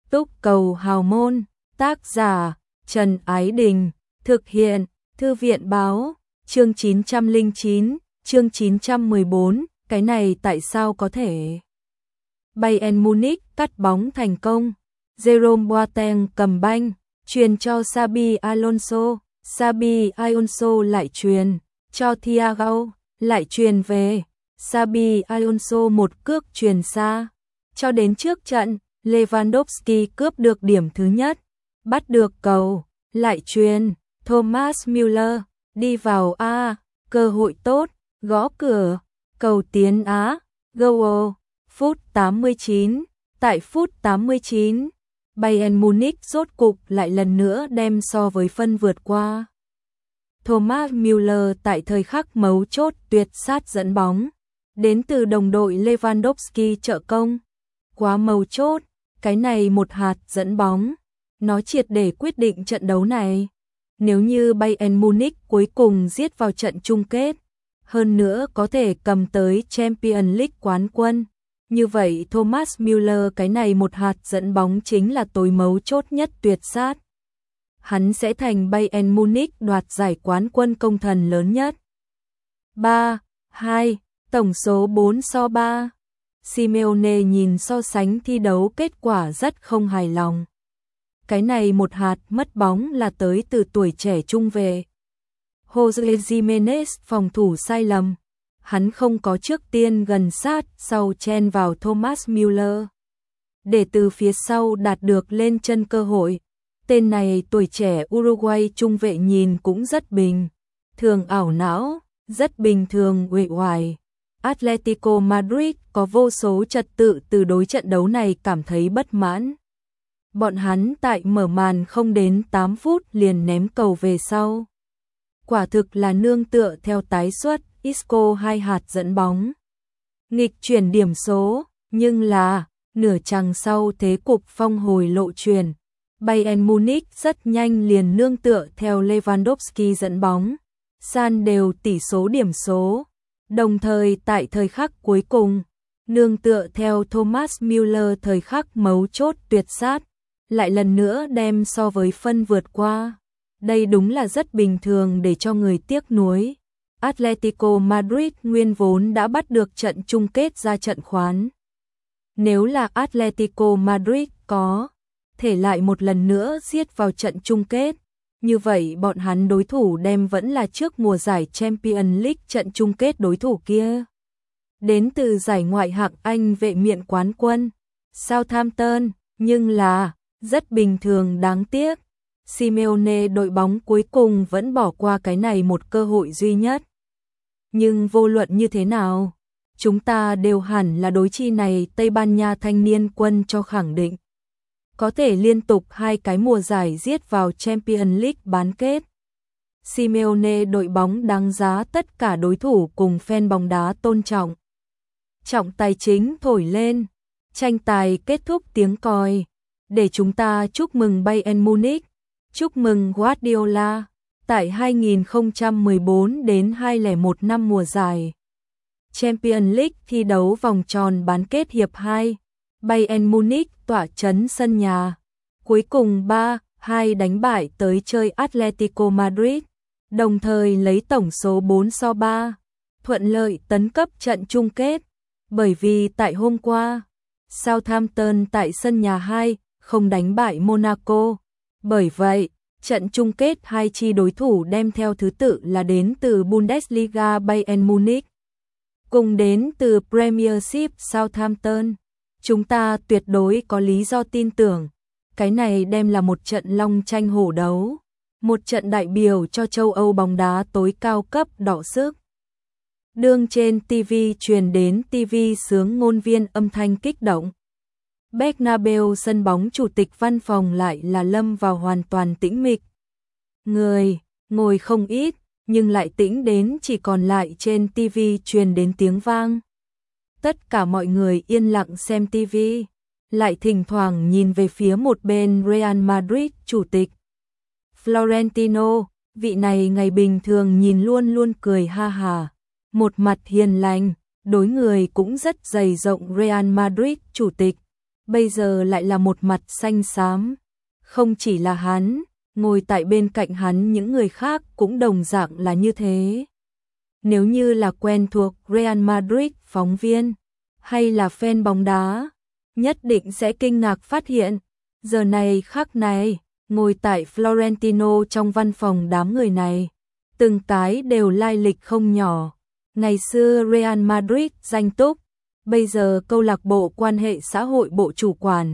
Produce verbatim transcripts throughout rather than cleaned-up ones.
Túc cầu hào môn, tác giả Trần Ái Đình, thực hiện Thư viện Báo, chương chín trăm lẻ chín, chương chín trăm mười bốn, cái này tại sao có thể? Bayern Munich cắt bóng thành công, Jerome Boateng cầm banh, truyền cho Xabi Alonso, Xabi Alonso lại truyền cho Thiago, lại truyền về, Xabi Alonso một cước truyền xa, cho đến trước trận, Lewandowski cướp được điểm thứ nhất, bắt được cầu, lại truyền, Thomas Müller, đi vào A, cơ hội tốt, gõ cửa, cầu tiến Á, goal, phút tám mươi chín, tại phút tám mươi chín, Bayern Munich rốt cục lại lần nữa đem so với phân vượt qua. Thomas Müller tại thời khắc mấu chốt tuyệt sát dẫn bóng, đến từ đồng đội Lewandowski trợ công. Quá mấu chốt, cái này một hạt dẫn bóng, nó triệt để quyết định trận đấu này. Nếu như Bayern Munich cuối cùng giết vào trận chung kết, hơn nữa có thể cầm tới Champions League quán quân, như vậy Thomas Müller cái này một hạt dẫn bóng chính là tối mấu chốt nhất tuyệt sát. Hắn sẽ thành Bayern Munich đoạt giải quán quân công thần lớn nhất. ba, hai, tổng số bốn so ba. Simeone nhìn so sánh thi đấu kết quả rất không hài lòng. Cái này một hạt mất bóng là tới từ tuổi trẻ trung vệ. Jose Gimenez phòng thủ sai lầm. Hắn không có trước tiên gần sát sau chen vào Thomas Müller. Để từ phía sau đạt được lên chân cơ hội. Tên này tuổi trẻ Uruguay trung vệ nhìn cũng rất bình thường ảo não, rất bình thường uể oải. Atletico Madrid có vô số trật tự từ đối trận đấu này cảm thấy bất mãn. Bọn hắn tại mở màn không đến tám phút liền ném cầu về sau. Quả thực là nương tựa theo tái xuất, Isco hai hạt dẫn bóng. Nghịch chuyển điểm số, nhưng là, nửa chặng sau thế cục phong hồi lộ chuyển. Bayern Munich rất nhanh liền nương tựa theo Lewandowski dẫn bóng. San đều tỷ số điểm số. Đồng thời tại thời khắc cuối cùng, nương tựa theo Thomas Müller thời khắc mấu chốt tuyệt sát, lại lần nữa đem so với phân vượt qua. Đây đúng là rất bình thường để cho người tiếc nuối. Atletico Madrid nguyên vốn đã bắt được trận chung kết ra trận khoán. Nếu là Atletico Madrid có thể lại một lần nữa giết vào trận chung kết, như vậy bọn hắn đối thủ đem vẫn là trước mùa giải Champions League trận chung kết đối thủ kia. Đến từ giải ngoại hạng Anh vệ miện quán quân, Southampton, nhưng là, rất bình thường đáng tiếc. Simeone đội bóng cuối cùng vẫn bỏ qua cái này một cơ hội duy nhất. Nhưng vô luận như thế nào, chúng ta đều hẳn là đối chi này Tây Ban Nha thanh niên quân cho khẳng định. Có thể liên tục hai cái mùa giải giết vào Champions League bán kết. Simeone đội bóng đáng giá tất cả đối thủ cùng fan bóng đá tôn trọng. Trọng tài chính thổi lên, tranh tài kết thúc tiếng còi, để chúng ta chúc mừng Bayern Munich, chúc mừng Guardiola, tại hai nghìn không trăm mười bốn đến hai nghìn không trăm lẻ một năm mùa giải. Champions League thi đấu vòng tròn bán kết hiệp hai. Bayern Munich tỏa trấn sân nhà, cuối cùng ba hai đánh bại tới chơi Atletico Madrid, đồng thời lấy tổng số bốn so ba, thuận lợi tấn cấp trận chung kết, bởi vì tại hôm qua, Southampton tại sân nhà hai không đánh bại Monaco, bởi vậy, trận chung kết hai chi đối thủ đem theo thứ tự là đến từ Bundesliga Bayern Munich, cùng đến từ Premiership Southampton. Chúng ta tuyệt đối có lý do tin tưởng, cái này đem là một trận long tranh hổ đấu, một trận đại biểu cho châu Âu bóng đá tối cao cấp đọ sức. Đương trên ti vi truyền đến ti vi sướng ngôn viên âm thanh kích động. Bernabeu sân bóng chủ tịch văn phòng lại là lâm vào hoàn toàn tĩnh mịch. Người, ngồi không ít, nhưng lại tĩnh đến chỉ còn lại trên ti vi truyền đến tiếng vang. Tất cả mọi người yên lặng xem ti vi, lại thỉnh thoảng nhìn về phía một bên Real Madrid chủ tịch. Florentino, vị này ngày bình thường nhìn luôn luôn cười ha hà, một mặt hiền lành, đối người cũng rất dày rộng Real Madrid chủ tịch. bây giờ lại là một mặt xanh xám. Không chỉ là hắn, ngồi tại bên cạnh hắn những người khác cũng đồng dạng là như thế. Nếu như là quen thuộc Real Madrid phóng viên hay là fan bóng đá, nhất định sẽ kinh ngạc phát hiện, giờ này khắc này, ngồi tại Florentino trong văn phòng đám người này, từng cái đều lai lịch không nhỏ. Ngày xưa Real Madrid danh túc, bây giờ câu lạc bộ quan hệ xã hội bộ chủ quản.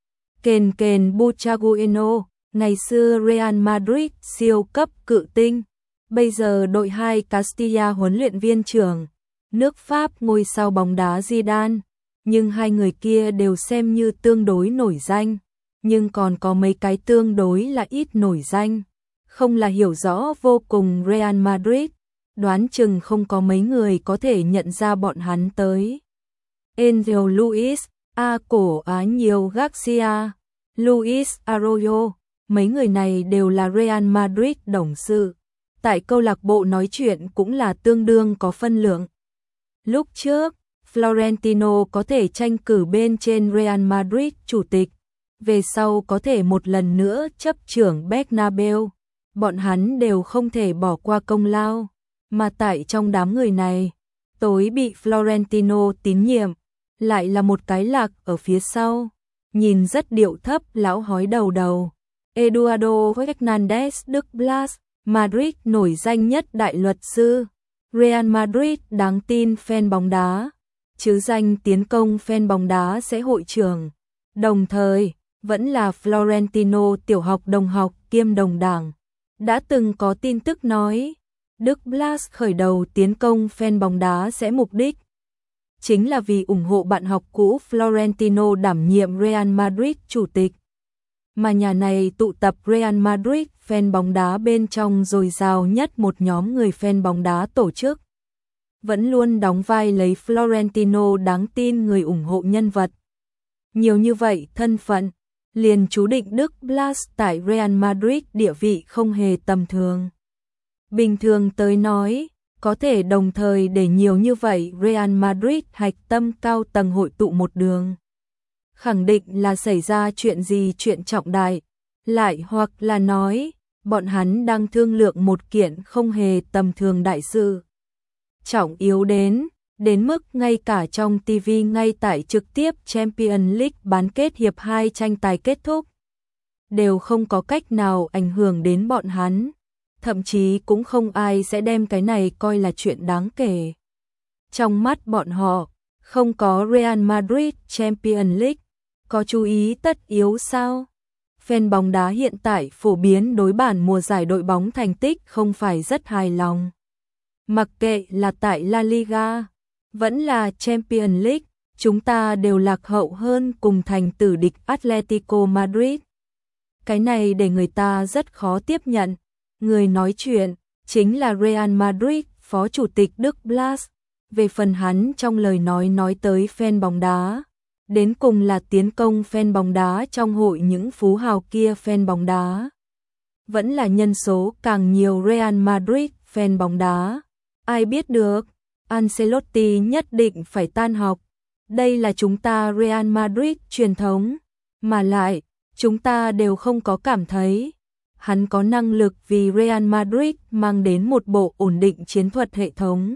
Ken Ken Buchagueno, ngày xưa Real Madrid siêu cấp cự tinh, bây giờ đội hai Castilla huấn luyện viên trưởng, nước Pháp ngôi sao bóng đá Zidane, nhưng hai người kia đều xem như tương đối nổi danh, nhưng còn có mấy cái tương đối là ít nổi danh, không là hiểu rõ vô cùng Real Madrid, đoán chừng không có mấy người có thể nhận ra bọn hắn tới. Angel Luis, A Cổ Á Nhiều Garcia, Luis Arroyo, mấy người này đều là Real Madrid đồng sự, tại câu lạc bộ nói chuyện cũng là tương đương có phân lượng. Lúc trước, Florentino có thể tranh cử bên trên Real Madrid chủ tịch, về sau có thể một lần nữa chấp trưởng Bernabeu, bọn hắn đều không thể bỏ qua công lao, mà tại trong đám người này, tối bị Florentino tín nhiệm, lại là một cái lạc ở phía sau, nhìn rất điệu thấp lão hói đầu đầu. Eduardo Fernandez Đức Blas, Madrid nổi danh nhất đại luật sư, Real Madrid đáng tin fan bóng đá, chứ danh tiến công fan bóng đá sẽ hội trưởng, đồng thời vẫn là Florentino tiểu học đồng học kiêm đồng đảng. Đã từng có tin tức nói, Đức Blas khởi đầu tiến công fan bóng đá sẽ mục đích chính là vì ủng hộ bạn học cũ Florentino đảm nhiệm Real Madrid chủ tịch. Mà nhà này tụ tập Real Madrid fan bóng đá bên trong dồi dào nhất một nhóm người fan bóng đá tổ chức. Vẫn luôn đóng vai lấy Florentino đáng tin người ủng hộ nhân vật. Nhiều như vậy thân phận, liền chú định Đức Blas tại Real Madrid địa vị không hề tầm thường. Bình thường tới nói, có thể đồng thời để nhiều như vậy Real Madrid hạch tâm cao tầng hội tụ một đường. Khẳng định là xảy ra chuyện gì chuyện trọng đại, lại hoặc là nói, bọn hắn đang thương lượng một kiện không hề tầm thường đại sự. Trọng yếu đến, đến mức ngay cả trong ti vi ngay tại trực tiếp Champions League bán kết hiệp hai tranh tài kết thúc, đều không có cách nào ảnh hưởng đến bọn hắn. Thậm chí cũng không ai sẽ đem cái này coi là chuyện đáng kể. Trong mắt bọn họ, không có Real Madrid Champions League, có chú ý tất yếu sao? Fan bóng đá hiện tại phổ biến đối bản mùa giải đội bóng thành tích không phải rất hài lòng. Mặc kệ là tại La Liga, vẫn là Champions League, chúng ta đều lạc hậu hơn cùng thành tử địch Atletico Madrid. Cái này để người ta rất khó tiếp nhận. Người nói chuyện chính là Real Madrid phó chủ tịch Đức Blas. Về phần hắn trong lời nói nói tới fan bóng đá, đến cùng là tiến công fan bóng đá trong hội những phú hào kia fan bóng đá. Vẫn là nhân số càng nhiều Real Madrid fan bóng đá. Ai biết được, Ancelotti nhất định phải tan học. Đây là chúng ta Real Madrid truyền thống, mà lại, chúng ta đều không có cảm thấy hắn có năng lực vì Real Madrid mang đến một bộ ổn định chiến thuật hệ thống.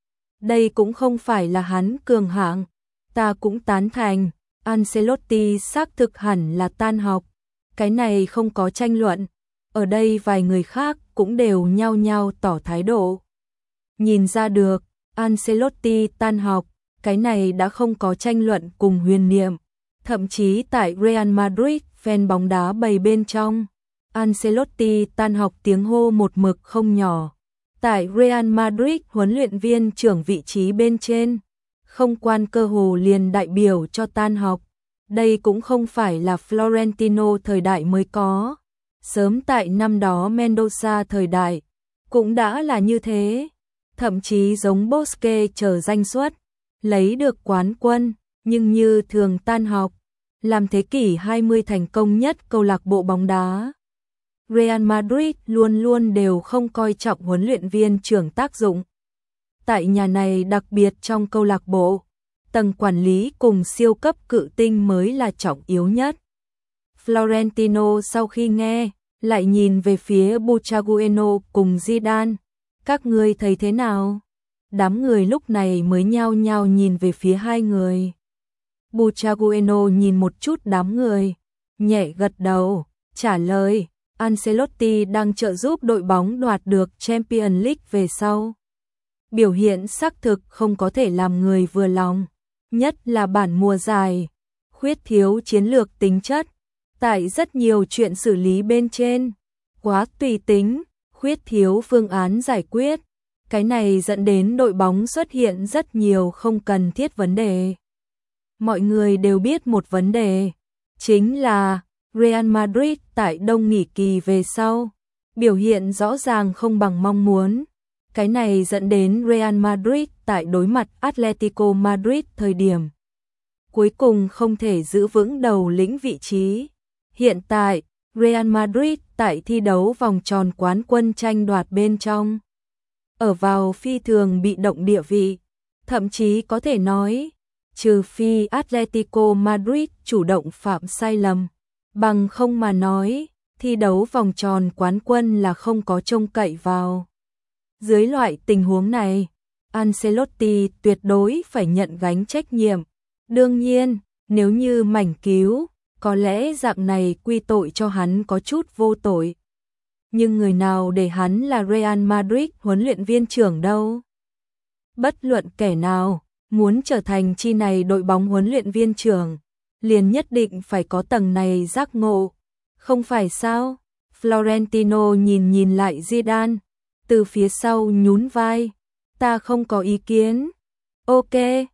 Đây cũng không phải là hắn cường hạng, ta cũng tán thành, Ancelotti xác thực hẳn là tan học, cái này không có tranh luận, ở đây vài người khác cũng đều nhao nhao tỏ thái độ. Nhìn ra được, Ancelotti tan học, cái này đã không có tranh luận cùng huyền niệm, thậm chí tại Real Madrid fan bóng đá bầy bên trong. Ancelotti tan học tiếng hô một mực không nhỏ. Tại Real Madrid huấn luyện viên trưởng vị trí bên trên, không quan cơ hồ liền đại biểu cho tan học. Đây cũng không phải là Florentino thời đại mới có. Sớm tại năm đó Mendoza thời đại, cũng đã là như thế. Thậm chí giống Bosque chờ danh suất, lấy được quán quân, nhưng như thường tan học. Làm thế kỷ hai mươi thành công nhất câu lạc bộ bóng đá. Real Madrid luôn luôn đều không coi trọng huấn luyện viên trưởng tác dụng. Tại nhà này đặc biệt trong câu lạc bộ, tầng quản lý cùng siêu cấp cự tinh mới là trọng yếu nhất. Florentino sau khi nghe, lại nhìn về phía Butragueno cùng Zidane. Các ngươi thấy thế nào? Đám người lúc này mới nhao nhao nhìn về phía hai người. Butragueno nhìn một chút đám người, nhẹ gật đầu, trả lời, Ancelotti đang trợ giúp đội bóng đoạt được Champions League về sau. Biểu hiện xác thực không có thể làm người vừa lòng, nhất là bản mùa giải, khuyết thiếu chiến lược tính chất, tại rất nhiều chuyện xử lý bên trên, quá tùy tính, khuyết thiếu phương án giải quyết. Cái này dẫn đến đội bóng xuất hiện rất nhiều không cần thiết vấn đề. Mọi người đều biết một vấn đề, chính là Real Madrid tại đông nghỉ kỳ về sau, biểu hiện rõ ràng không bằng mong muốn. Cái này dẫn đến Real Madrid tại đối mặt Atletico Madrid thời điểm cuối cùng không thể giữ vững đầu lĩnh vị trí. Hiện tại, Real Madrid tại thi đấu vòng tròn quán quân tranh đoạt bên trong, ở vào phi thường bị động địa vị, thậm chí có thể nói, trừ phi Atletico Madrid chủ động phạm sai lầm, bằng không mà nói, thi đấu vòng tròn quán quân là không có trông cậy vào. Dưới loại tình huống này, Ancelotti tuyệt đối phải nhận gánh trách nhiệm. Đương nhiên, nếu như mảnh cứu, có lẽ dạng này quy tội cho hắn có chút vô tội. Nhưng người nào để hắn là Real Madrid huấn luyện viên trưởng đâu? Bất luận kẻ nào muốn trở thành chi này đội bóng huấn luyện viên trưởng, liền nhất định phải có tầng này giác ngộ, không phải sao? Florentino nhìn nhìn lại Zidane, từ phía sau nhún vai, ta không có ý kiến. Ok,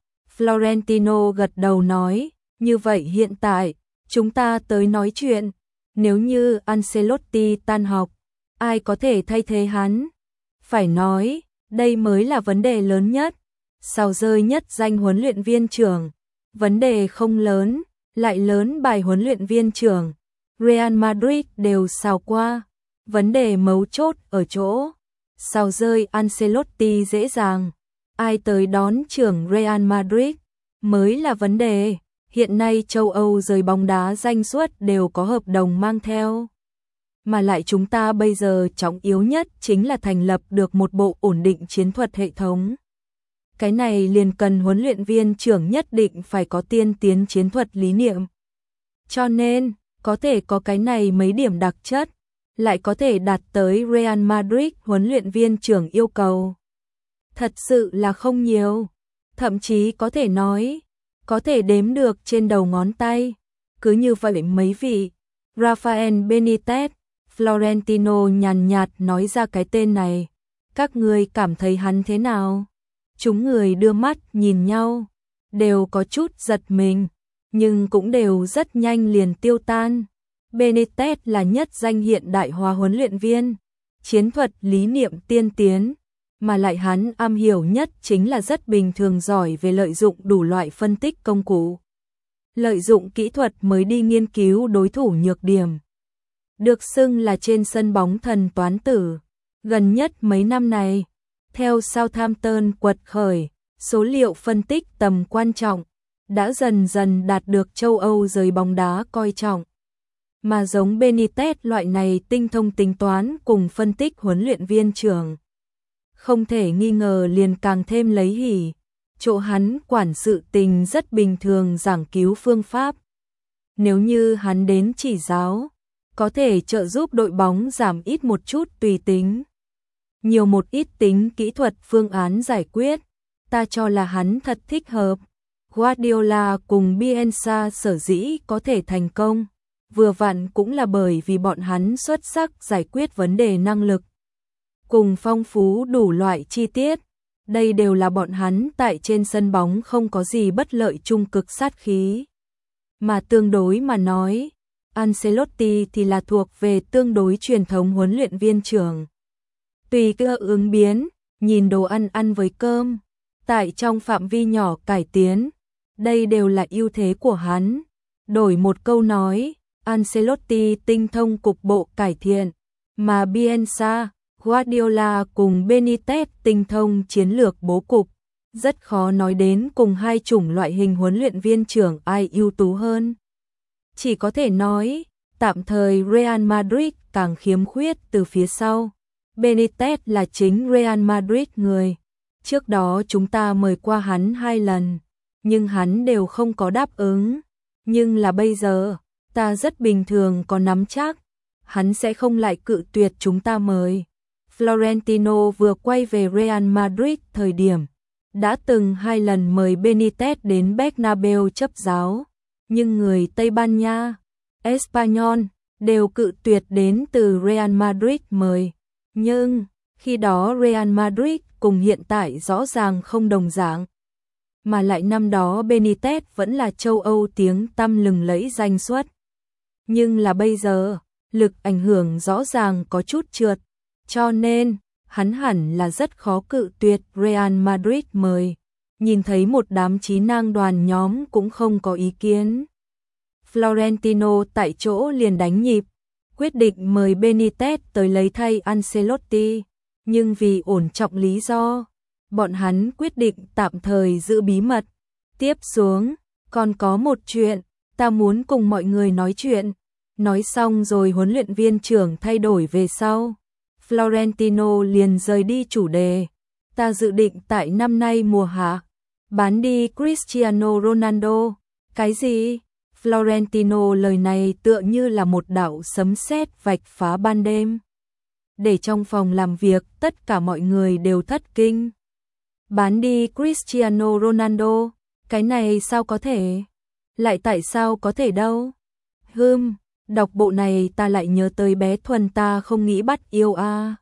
Florentino gật đầu nói, như vậy hiện tại, chúng ta tới nói chuyện, nếu như Ancelotti tan học, ai có thể thay thế hắn? Phải nói, đây mới là vấn đề lớn nhất. Sao rơi nhất danh huấn luyện viên trưởng, vấn đề không lớn, lại lớn bài huấn luyện viên trưởng. Real Madrid đều sao qua, vấn đề mấu chốt ở chỗ, sao rơi Ancelotti dễ dàng, ai tới đón trưởng Real Madrid mới là vấn đề. Hiện nay châu Âu giới bóng đá danh suất đều có hợp đồng mang theo. Mà lại chúng ta bây giờ trọng yếu nhất chính là thành lập được một bộ ổn định chiến thuật hệ thống. Cái này liền cần huấn luyện viên trưởng nhất định phải có tiên tiến chiến thuật lý niệm. Cho nên, có thể có cái này mấy điểm đặc chất, lại có thể đạt tới Real Madrid huấn luyện viên trưởng yêu cầu. Thật sự là không nhiều, thậm chí có thể nói, có thể đếm được trên đầu ngón tay. Cứ như vậy mấy vị, Rafael Benitez, Florentino nhàn nhạt nói ra cái tên này. Các người cảm thấy hắn thế nào? Chúng người đưa mắt nhìn nhau, đều có chút giật mình, nhưng cũng đều rất nhanh liền tiêu tan. Benitez là nhất danh hiện đại hóa huấn luyện viên, chiến thuật lý niệm tiên tiến, mà lại hắn am hiểu nhất chính là rất bình thường giỏi về lợi dụng đủ loại phân tích công cụ. Lợi dụng kỹ thuật mới đi nghiên cứu đối thủ nhược điểm. Được xưng là trên sân bóng thần toán tử. Gần nhất mấy năm này, theo Southampton quật khởi, số liệu phân tích tầm quan trọng, đã dần dần đạt được châu Âu giới bóng đá coi trọng. Mà giống Benitez loại này tinh thông tính toán cùng phân tích huấn luyện viên trưởng, không thể nghi ngờ liền càng thêm lấy hỉ. Chỗ hắn quản sự tình rất bình thường giảng cứu phương pháp. Nếu như hắn đến chỉ giáo, có thể trợ giúp đội bóng giảm ít một chút tùy tính, nhiều một ít tính kỹ thuật phương án giải quyết, ta cho là hắn thật thích hợp. Guardiola cùng Bielsa sở dĩ có thể thành công, vừa vặn cũng là bởi vì bọn hắn xuất sắc giải quyết vấn đề năng lực, cùng phong phú đủ loại chi tiết. Đây đều là bọn hắn tại trên sân bóng không có gì bất lợi trung cực sát khí. Mà tương đối mà nói, Ancelotti thì là thuộc về tương đối truyền thống huấn luyện viên trưởng. Tùy cơ ứng biến, nhìn đồ ăn ăn với cơm, tại trong phạm vi nhỏ cải tiến, đây đều là ưu thế của hắn. Đổi một câu nói, Ancelotti tinh thông cục bộ cải thiện, mà Bielsa, Guardiola cùng Benitez tinh thông chiến lược bố cục. Rất khó nói đến cùng hai chủng loại hình huấn luyện viên trưởng ai ưu tú hơn. Chỉ có thể nói, tạm thời Real Madrid càng khiếm khuyết từ phía sau. Benitez là chính Real Madrid người. Trước đó chúng ta mời qua hắn hai lần, nhưng hắn đều không có đáp ứng. Nhưng là bây giờ, ta rất bình thường có nắm chắc, hắn sẽ không lại cự tuyệt chúng ta mời. Florentino vừa quay về Real Madrid thời điểm, đã từng hai lần mời Benitez đến Bernabeu chấp giáo, nhưng người Tây Ban Nha, Espanyol đều cự tuyệt đến từ Real Madrid mời. Nhưng, khi đó Real Madrid cùng hiện tại rõ ràng không đồng dạng. Mà lại năm đó Benitez vẫn là châu Âu tiếng tăm lừng lẫy danh xuất. Nhưng là bây giờ, lực ảnh hưởng rõ ràng có chút trượt, cho nên, hắn hẳn là rất khó cự tuyệt Real Madrid mời. Nhìn thấy một đám trí năng đoàn nhóm cũng không có ý kiến. Florentino tại chỗ liền đánh nhịp, quyết định mời Benitez tới lấy thay Ancelotti, nhưng vì ổn trọng lý do, bọn hắn quyết định tạm thời giữ bí mật. Tiếp xuống, còn có một chuyện, ta muốn cùng mọi người nói chuyện. Nói xong rồi huấn luyện viên trưởng thay đổi về sau. Florentino liền rời đi chủ đề. Ta dự định tại năm nay mùa hạ, bán đi Cristiano Ronaldo. Cái gì? Florentino lời này tựa như là một đạo sấm sét vạch phá ban đêm. Để trong phòng làm việc tất cả mọi người đều thất kinh. Bán đi Cristiano Ronaldo, cái này sao có thể? Lại tại sao có thể đâu? Hừm, đọc bộ này ta lại nhớ tới bé Thuần ta không nghĩ bắt yêu a. À.